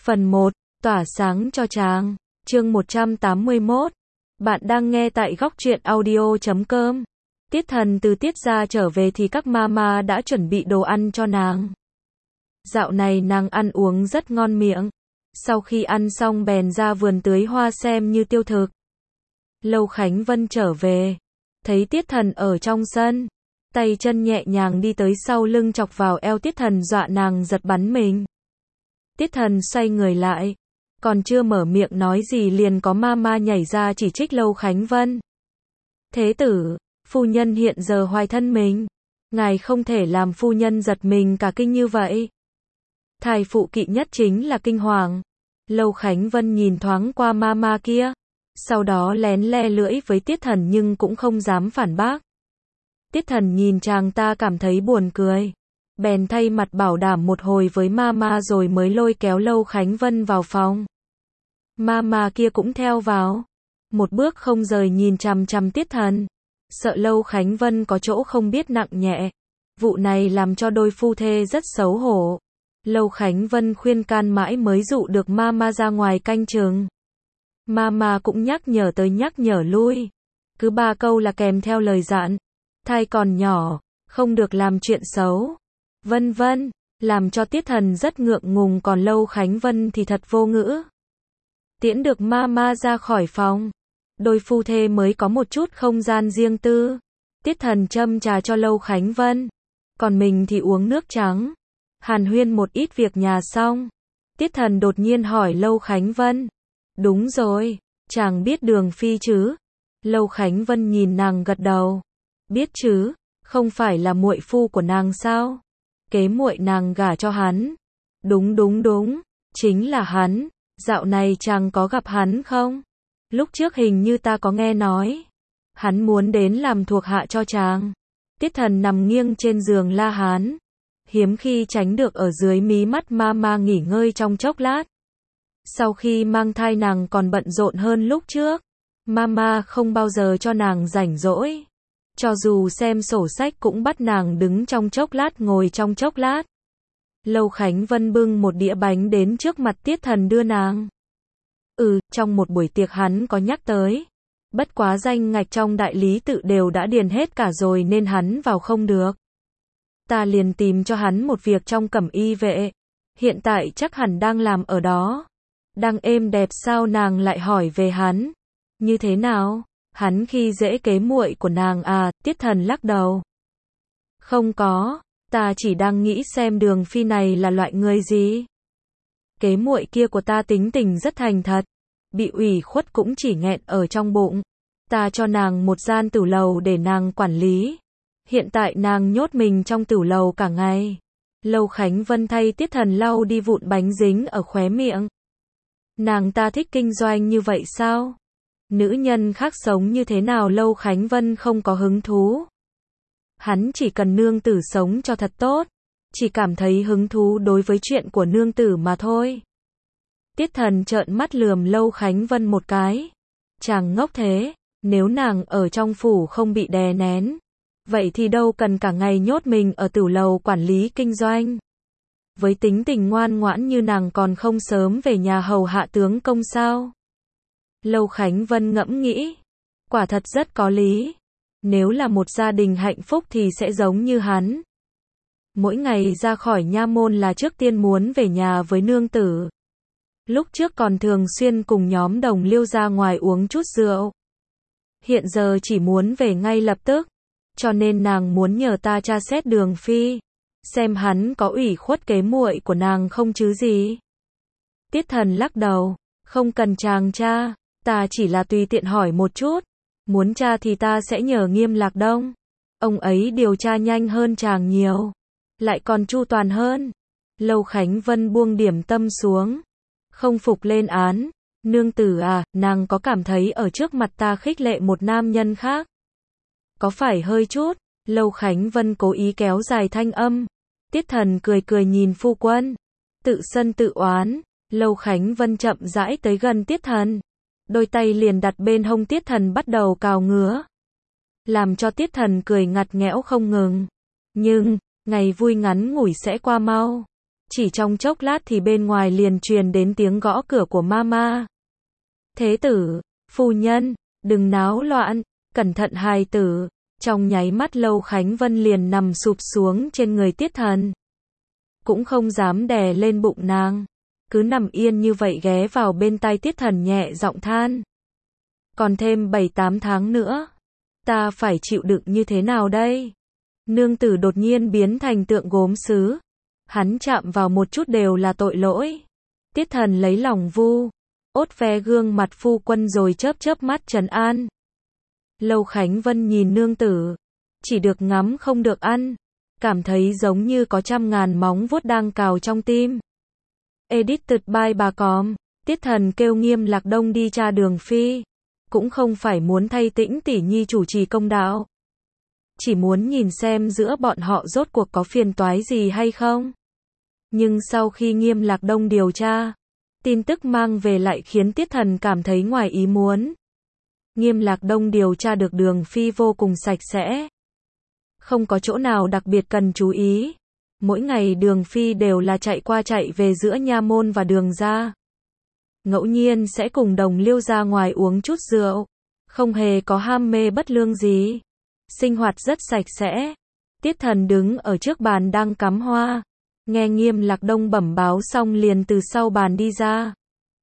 Phần 1, tỏa sáng cho chàng. Chương 181. Bạn đang nghe tại góc truyện audio.com. Tiết Thần từ Tiết gia trở về thì các mama đã chuẩn bị đồ ăn cho nàng. Dạo này nàng ăn uống rất ngon miệng. Sau khi ăn xong bèn ra vườn tưới hoa xem như tiêu thực. Lâu Khánh Vân trở về, thấy Tiết Thần ở trong sân, tay chân nhẹ nhàng đi tới sau lưng chọc vào eo Tiết Thần, dọa nàng giật bắn mình. Tiết Thần xoay người lại, còn chưa mở miệng nói gì liền có mama nhảy ra chỉ trích Lâu Khánh Vân. Thế tử, phu nhân hiện giờ hoài thân mình, ngài không thể làm phu nhân giật mình cả kinh như vậy. Thai phụ kỵ nhất chính là kinh hoàng. Lâu Khánh Vân nhìn thoáng qua mama kia, sau đó lén le lưỡi với Tiết Thần nhưng cũng không dám phản bác. Tiết Thần nhìn chàng ta cảm thấy buồn cười, bèn thay mặt bảo đảm một hồi với mama rồi mới lôi kéo Lâu Khánh Vân vào phòng. Mama kia cũng theo vào, một bước không rời nhìn chằm chằm Tiết Thần, sợ Lâu Khánh Vân có chỗ không biết nặng nhẹ. Vụ này làm cho đôi phu thê rất xấu hổ. Lâu Khánh Vân khuyên can mãi mới dụ được mama ra ngoài canh chừng. Mama cũng nhắc nhở tới nhắc nhở lui, cứ 3 câu là kèm theo lời dặn. Thai còn nhỏ, không được làm chuyện xấu, vân vân, làm cho Tiết Thần rất ngượng ngùng, còn Lâu Khánh Vân thì thật vô ngữ. Tiễn được mama ra khỏi phòng, đôi phu thê mới có một chút không gian riêng tư. Tiết Thần châm trà cho Lâu Khánh Vân, còn mình thì uống nước trắng. Hàn huyên một ít việc nhà xong, Tiết Thần đột nhiên hỏi Lâu Khánh Vân. Đúng rồi, chàng biết Đường Phi chứ? Lâu Khánh Vân nhìn nàng gật đầu. Biết chứ, không phải là muội phu của nàng sao? Kế muội nàng gả cho hắn. Đúng, chính là hắn. Dạo này chàng có gặp hắn không? Lúc trước hình như ta có nghe nói, hắn muốn đến làm thuộc hạ cho chàng. Tiết Thần nằm nghiêng trên giường la hán, hiếm khi tránh được ở dưới mí mắt mama nghỉ ngơi trong chốc lát. Sau khi mang thai nàng còn bận rộn hơn lúc trước. Mama không bao giờ cho nàng rảnh rỗi. Cho dù xem sổ sách cũng bắt nàng đứng trong chốc lát ngồi trong chốc lát. Lâu Khánh Vân bưng một đĩa bánh đến trước mặt Tiết Thần đưa nàng. Trong một buổi tiệc hắn có nhắc tới. Bất quá danh ngạch trong đại lý tự đều đã điền hết cả rồi nên hắn vào không được. Ta liền tìm cho hắn một việc trong cẩm y vệ. Hiện tại chắc hẳn đang làm ở đó. Đang êm đẹp sao? Nàng lại hỏi về hắn. Như thế nào? Hắn khi dễ kế muội của nàng à? Tiết Thần lắc đầu. Không có, ta chỉ đang nghĩ xem Đường Phi này là loại người gì. Kế muội kia của ta tính tình rất thành thật, bị ủy khuất cũng chỉ nghẹn ở trong bụng. Ta cho nàng một gian tửu lầu để nàng quản lý. Hiện tại nàng nhốt mình trong tửu lầu cả ngày. Lâu Khánh Vân thay Tiết Thần lau đi vụn bánh dính ở khóe miệng. Nàng ta thích kinh doanh như vậy sao? Nữ nhân khác sống như thế nào Lâu Khánh Vân không có hứng thú. Hắn chỉ cần nương tử sống cho thật tốt, chỉ cảm thấy hứng thú đối với chuyện của nương tử mà thôi. Tiết Thần trợn mắt lườm Lâu Khánh Vân một cái. Chàng ngốc thế, nếu nàng ở trong phủ không bị đè nén, vậy thì đâu cần cả ngày nhốt mình ở tửu lầu quản lý kinh doanh. Với tính tình ngoan ngoãn như nàng còn không sớm về nhà hầu hạ tướng công sao? Lâu Khánh Vân ngẫm nghĩ, quả thật rất có lý. Nếu là một gia đình hạnh phúc thì sẽ giống như hắn. Mỗi ngày ra khỏi nha môn là trước tiên muốn về nhà với nương tử. Lúc trước còn thường xuyên cùng nhóm đồng liêu ra ngoài uống chút rượu. Hiện giờ chỉ muốn về ngay lập tức. Cho nên nàng muốn nhờ ta tra xét Đường Phi, xem hắn có ủy khuất kế muội của nàng không chứ gì. Tiết Thần lắc đầu, không cần chàng tra, ta chỉ là tùy tiện hỏi một chút. Muốn tra thì ta sẽ nhờ Nghiêm Lạc Đông. Ông ấy điều tra nhanh hơn chàng nhiều, lại còn chu toàn hơn. Lâu Khánh Vân buông điểm tâm xuống, không phục lên án. Nương tử à, nàng có cảm thấy ở trước mặt ta khích lệ một nam nhân khác? Có phải hơi chút? Lâu Khánh Vân cố ý kéo dài thanh âm. Tiết Thần cười nhìn phu quân, tự sân tự oán. Lâu Khánh Vân chậm rãi tới gần Tiết Thần, đôi tay liền đặt bên hông Tiết Thần bắt đầu cào ngứa, làm cho Tiết Thần cười ngặt nghẽo không ngừng. Nhưng, ngày vui ngắn ngủi sẽ qua mau. Chỉ trong chốc lát thì bên ngoài liền truyền đến tiếng gõ cửa của mama. Thế tử, phu nhân, đừng náo loạn, cẩn thận hài tử. Trong nháy mắt Lâu Khánh Vân liền nằm sụp xuống trên người Tiết Thần. Cũng không dám đè lên bụng nàng. Cứ nằm yên như vậy ghé vào bên tai Tiết Thần nhẹ giọng than. Còn thêm 7-8 tháng nữa. Ta phải chịu đựng như thế nào đây? Nương tử đột nhiên biến thành tượng gốm sứ. Hắn chạm vào một chút đều là tội lỗi. Tiết Thần lấy lòng vu. Ốt ve gương mặt phu quân rồi chớp chớp mắt trấn an. Lâu Khánh Vân nhìn nương tử. Chỉ được ngắm không được ăn. Cảm thấy giống như có 100.000 móng vuốt đang cào trong tim. Edited by bà Com. Tiết Thần kêu Nghiêm Lạc Đông đi tra Đường Phi. Cũng không phải muốn thay Tĩnh tỷ nhi chủ trì công đạo. Chỉ muốn nhìn xem giữa bọn họ rốt cuộc có phiền toái gì hay không. Nhưng sau khi Nghiêm Lạc Đông điều tra, tin tức mang về lại khiến Tiết Thần cảm thấy ngoài ý muốn. Nghiêm Lạc Đông điều tra được Đường Phi vô cùng sạch sẽ. Không có chỗ nào đặc biệt cần chú ý. Mỗi ngày Đường Phi đều là chạy qua chạy về giữa nha môn và đường ra. Ngẫu nhiên sẽ cùng đồng liêu ra ngoài uống chút rượu. Không hề có ham mê bất lương gì. Sinh hoạt rất sạch sẽ. Tiết Thần đứng ở trước bàn đang cắm hoa. Nghe Nghiêm Lạc Đông bẩm báo xong liền từ sau bàn đi ra.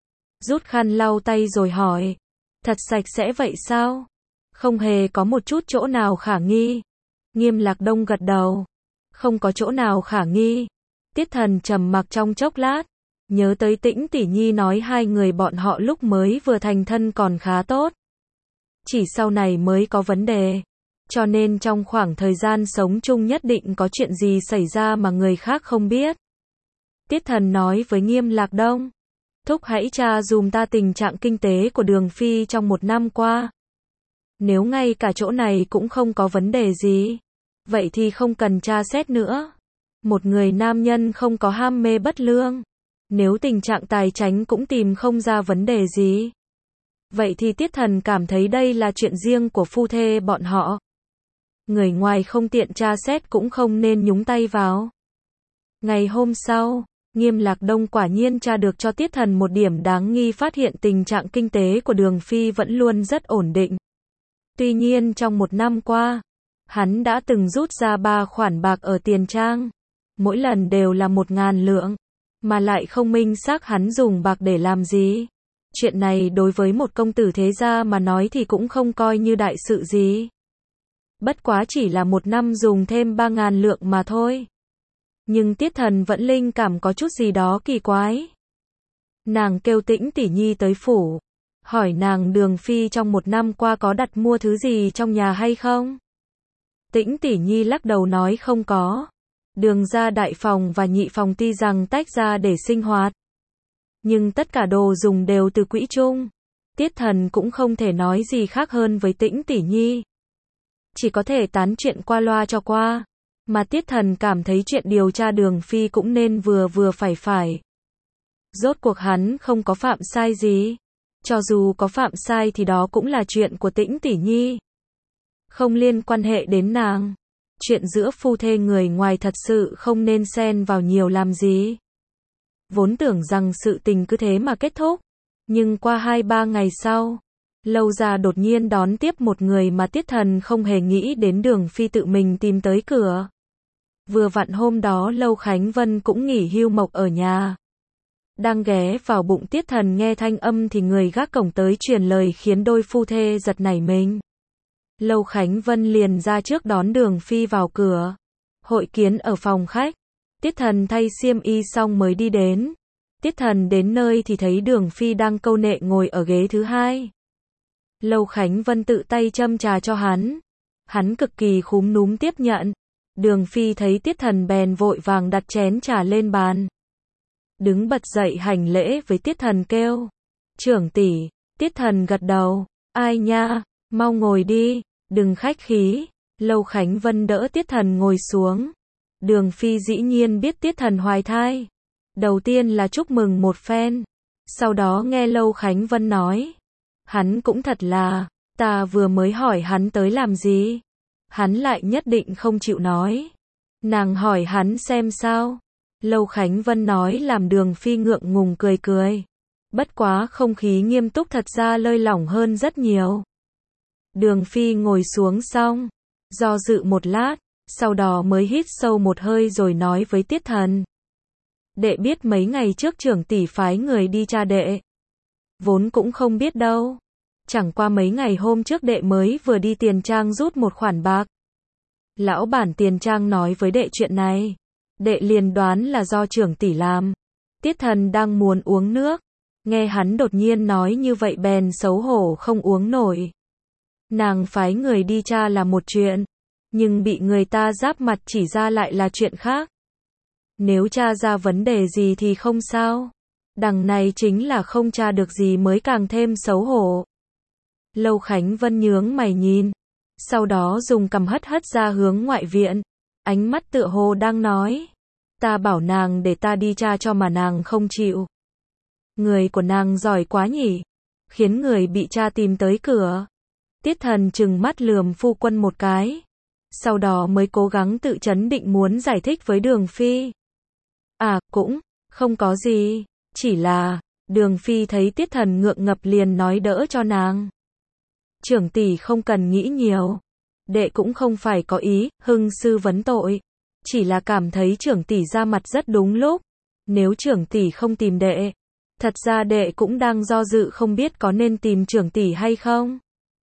Rút khăn lau tay rồi hỏi. Thật sạch sẽ vậy sao? Không hề có một chút chỗ nào khả nghi. Nghiêm Lạc Đông gật đầu. Không có chỗ nào khả nghi. Tiết Thần trầm mặc trong chốc lát. Nhớ tới Tĩnh tỷ nhi nói hai người bọn họ lúc mới vừa thành thân còn khá tốt. Chỉ sau này mới có vấn đề. Cho nên trong khoảng thời gian sống chung nhất định có chuyện gì xảy ra mà người khác không biết. Tiết Thần nói với Nghiêm Lạc Đông. Thúc hãy tra dùm ta tình trạng kinh tế của Đường Phi trong 1 năm qua. Nếu ngay cả chỗ này cũng không có vấn đề gì, vậy thì không cần tra xét nữa. Một người nam nhân không có ham mê bất lương. Nếu tình trạng tài chánh cũng tìm không ra vấn đề gì, vậy thì Tiết Thần cảm thấy đây là chuyện riêng của phu thê bọn họ. Người ngoài không tiện tra xét cũng không nên nhúng tay vào. Ngày hôm sau, Nghiêm Lạc Đông quả nhiên tra được cho Tiết Thần một điểm đáng nghi, phát hiện tình trạng kinh tế của Đường Phi vẫn luôn rất ổn định. Tuy nhiên trong 1 năm qua, hắn đã từng rút ra 3 khoản bạc ở tiền trang. Mỗi lần đều là 1.000 lượng. Mà lại không minh xác hắn dùng bạc để làm gì. Chuyện này đối với một công tử thế gia mà nói thì cũng không coi như đại sự gì. Bất quá chỉ là 1 năm dùng thêm 3.000 lượng mà thôi. Nhưng Tiết Thần vẫn linh cảm có chút gì đó kỳ quái. Nàng kêu Tĩnh tỷ nhi tới phủ. Hỏi nàng Đường Phi trong 1 năm qua có đặt mua thứ gì trong nhà hay không? Tĩnh tỷ nhi lắc đầu nói không có. Đường ra đại phòng và nhị phòng tuy rằng tách ra để sinh hoạt, nhưng tất cả đồ dùng đều từ quỹ chung. Tiết Thần cũng không thể nói gì khác hơn với Tĩnh tỷ nhi. Chỉ có thể tán chuyện qua loa cho qua. Mà Tiết Thần cảm thấy chuyện điều tra Đường Phi cũng nên vừa vừa phải. Rốt cuộc hắn không có phạm sai gì. Cho dù có phạm sai thì đó cũng là chuyện của Tĩnh tỷ nhi. Không liên quan hệ đến nàng. Chuyện giữa phu thê người ngoài thật sự không nên xen vào nhiều làm gì. Vốn tưởng rằng sự tình cứ thế mà kết thúc. Nhưng qua 2-3 ngày sau, Lâu gia đột nhiên đón tiếp một người mà Tiết Thần không hề nghĩ đến. Đường Phi tự mình tìm tới cửa. Vừa vặn hôm đó Lâu Khánh Vân cũng nghỉ hưu mộc ở nhà. Đang ghé vào bụng Tiết Thần nghe thanh âm thì người gác cổng tới truyền lời khiến đôi phu thê giật nảy mình. Lâu Khánh Vân liền ra trước đón Đường Phi vào cửa. Hội kiến ở phòng khách. Tiết Thần thay xiêm y xong mới đi đến. Tiết Thần đến nơi thì thấy Đường Phi đang câu nệ ngồi ở ghế thứ 2. Lâu Khánh Vân tự tay châm trà cho hắn. Hắn cực kỳ khúm núm tiếp nhận. Đường Phi thấy Tiết Thần bèn vội vàng đặt chén trà lên bàn. Đứng bật dậy hành lễ với Tiết Thần kêu. Trưởng tỷ. Tiết Thần gật đầu. Ai nha, mau ngồi đi, đừng khách khí. Lâu Khánh Vân đỡ Tiết Thần ngồi xuống. Đường Phi dĩ nhiên biết Tiết Thần hoài thai. Đầu tiên là chúc mừng một phen. Sau đó nghe Lâu Khánh Vân nói. Hắn cũng thật là, ta vừa mới hỏi hắn tới làm gì. Hắn lại nhất định không chịu nói. Nàng hỏi hắn xem sao. Lâu Khánh Vân nói làm Đường Phi ngượng ngùng cười cười. Bất quá không khí nghiêm túc thật ra lơi lỏng hơn rất nhiều. Đường Phi ngồi xuống xong, do dự một lát, sau đó mới hít sâu một hơi rồi nói với Tiết Thần. Đệ biết mấy ngày trước trưởng tỷ phái người đi tra đệ. Vốn cũng không biết đâu. Chẳng qua mấy ngày hôm trước đệ mới vừa đi tiền trang rút một khoản bạc. Lão bản tiền trang nói với đệ chuyện này. Đệ liền đoán là do trưởng tỷ làm. Tiết Thần đang muốn uống nước. Nghe hắn đột nhiên nói như vậy bèn xấu hổ không uống nổi. Nàng phái người đi tra là một chuyện. Nhưng bị người ta giáp mặt chỉ ra lại là chuyện khác. Nếu tra ra vấn đề gì thì không sao. Đằng này chính là không tra được gì mới càng thêm xấu hổ. Lâu Khánh Vân nhướng mày nhìn. Sau đó dùng cằm hất hất ra hướng ngoại viện. Ánh mắt tựa hồ đang nói. Ta bảo nàng để ta đi tra cho mà nàng không chịu. Người của nàng giỏi quá nhỉ. Khiến người bị tra tìm tới cửa. Tiết Thần trừng mắt lườm phu quân một cái. Sau đó mới cố gắng tự trấn định muốn giải thích với Đường Phi. À, cũng không có gì. Chỉ là, Đường Phi thấy Tiết Thần ngượng ngập liền nói đỡ cho nàng. Trưởng tỷ không cần nghĩ nhiều. Đệ cũng không phải có ý, hưng sư vấn tội. Chỉ là cảm thấy trưởng tỷ ra mặt rất đúng lúc. Nếu trưởng tỷ không tìm đệ. Thật ra đệ cũng đang do dự không biết có nên tìm trưởng tỷ hay không.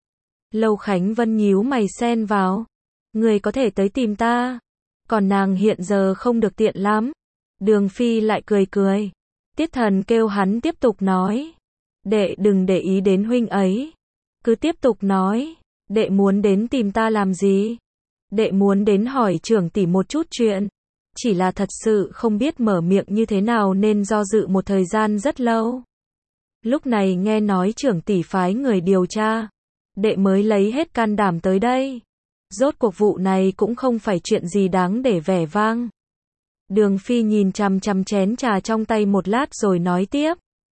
Lâu Khánh Vân nhíu mày xen vào. Người có thể tới tìm ta. Còn nàng hiện giờ không được tiện lắm. Đường Phi lại cười cười. Tiết Thần kêu hắn tiếp tục nói. Đệ đừng để ý đến huynh ấy. Cứ tiếp tục nói. Đệ muốn đến tìm ta làm gì? Đệ muốn đến hỏi trưởng tỷ một chút chuyện. Chỉ là thật sự không biết mở miệng như thế nào nên do dự một thời gian rất lâu. Lúc này nghe nói trưởng tỷ phái người điều tra. Đệ mới lấy hết can đảm tới đây. Rốt cuộc vụ này cũng không phải chuyện gì đáng để vẻ vang. Đường Phi nhìn chằm chằm chén trà trong tay một lát rồi nói tiếp.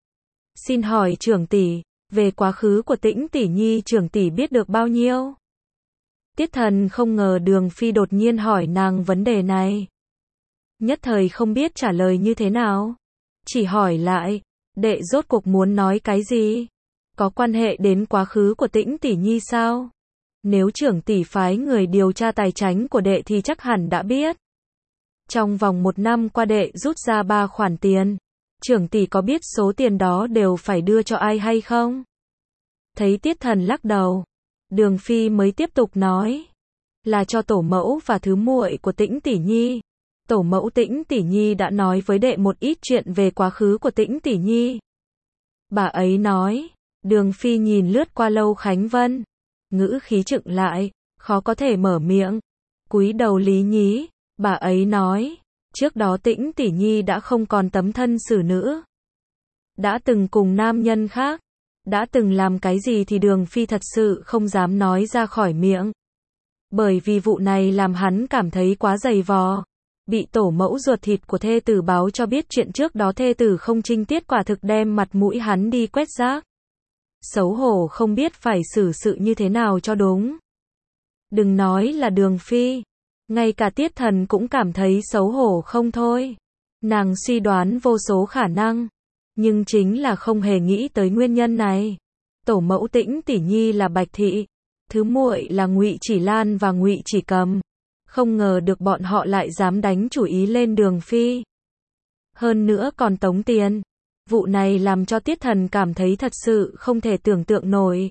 Xin hỏi trưởng tỷ, về quá khứ của Tĩnh tỷ nhi trưởng tỷ biết được bao nhiêu? Tiết Thần không ngờ Đường Phi đột nhiên hỏi nàng vấn đề này. Nhất thời không biết trả lời như thế nào. Chỉ hỏi lại, đệ rốt cuộc muốn nói cái gì? Có quan hệ đến quá khứ của Tĩnh tỷ nhi sao? Nếu trưởng tỷ phái người điều tra tài chánh của đệ thì chắc hẳn đã biết. Trong vòng 1 năm qua đệ rút ra 3 khoản tiền. Trưởng tỷ có biết số tiền đó đều phải đưa cho ai hay không? Thấy Tiết Thần lắc đầu. Đường Phi mới tiếp tục nói. Là cho tổ mẫu và thứ muội của Tĩnh tỷ nhi. Tổ mẫu Tĩnh tỷ nhi đã nói với đệ một ít chuyện về quá khứ của Tĩnh tỷ nhi. Bà ấy nói. Đường Phi nhìn lướt qua Lâu Khánh Vân. Ngữ khí chững lại, khó có thể mở miệng. Cúi đầu lý nhí, bà ấy nói, trước đó Tĩnh tỷ nhi đã không còn tấm thân xử nữ. Đã từng cùng nam nhân khác, đã từng làm cái gì thì Đường Phi thật sự không dám nói ra khỏi miệng. Bởi vì vụ này làm hắn cảm thấy quá dày vò. Bị tổ mẫu ruột thịt của thê tử báo cho biết chuyện trước đó thê tử không trinh tiết quả thực đem mặt mũi hắn đi quét rác. Xấu hổ không biết phải xử sự như thế nào cho đúng. Đừng nói là Đường Phi. Ngay cả Tiết Thần cũng cảm thấy xấu hổ không thôi. Nàng suy đoán vô số khả năng. Nhưng chính là không hề nghĩ tới nguyên nhân này. Tổ mẫu Tĩnh tỷ nhi là Bạch Thị. Thứ muội là Ngụy Chỉ Lan và Ngụy Chỉ Cầm. Không ngờ được bọn họ lại dám đánh chủ ý lên Đường Phi. Hơn nữa còn tống tiền. Vụ này làm cho Tiết Thần cảm thấy thật sự không thể tưởng tượng nổi.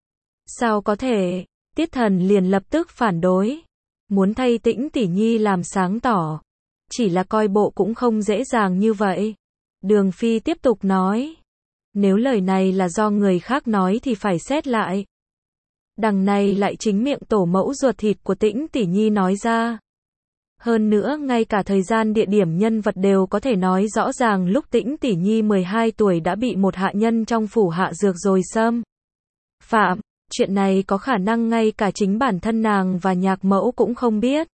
Sao có thể? Tiết Thần liền lập tức phản đối. Muốn thay Tĩnh tỷ nhi làm sáng tỏ. Chỉ là coi bộ cũng không dễ dàng như vậy. Đường Phi tiếp tục nói. Nếu lời này là do người khác nói thì phải xét lại. Đằng này lại chính miệng tổ mẫu ruột thịt của Tĩnh tỷ nhi nói ra. Hơn nữa ngay cả thời gian địa điểm nhân vật đều có thể nói rõ ràng lúc Tĩnh tỷ nhi 12 tuổi đã bị một hạ nhân trong phủ hạ dược rồi xâm phạm. Chuyện này có khả năng ngay cả chính bản thân nàng và nhạc mẫu cũng không biết.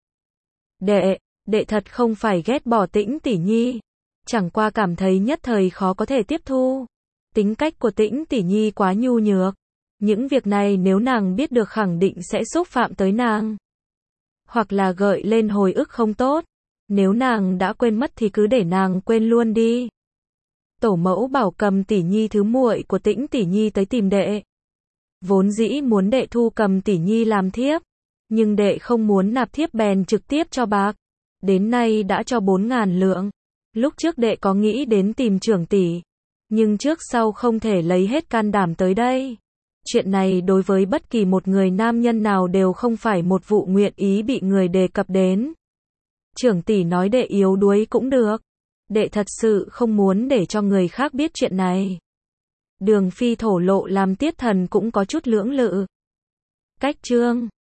Đệ thật không phải ghét bỏ Tĩnh tỷ nhi. Chẳng qua cảm thấy nhất thời khó có thể tiếp thu. Tính cách của Tĩnh tỷ nhi quá nhu nhược. Những việc này nếu nàng biết được khẳng định sẽ xúc phạm tới nàng. Hoặc là gợi lên hồi ức không tốt. Nếu nàng đã quên mất thì cứ để nàng quên luôn đi. Tổ mẫu bảo Cầm tỷ nhi thứ muội của Tĩnh tỷ nhi tới tìm đệ. Vốn dĩ muốn đệ thu Cầm tỷ nhi làm thiếp, nhưng đệ không muốn nạp thiếp bèn trực tiếp cho bạc. Đến nay đã cho 4.000 lượng. Lúc trước đệ có nghĩ đến tìm trưởng tỷ, nhưng trước sau không thể lấy hết can đảm tới đây. Chuyện này đối với bất kỳ một người nam nhân nào đều không phải một vụ nguyện ý bị người đề cập đến. Trưởng tỷ nói đệ yếu đuối cũng được. Đệ thật sự không muốn để cho người khác biết chuyện này. Đường Phi thổ lộ làm Tiết Thần cũng có chút lưỡng lự. Cách chương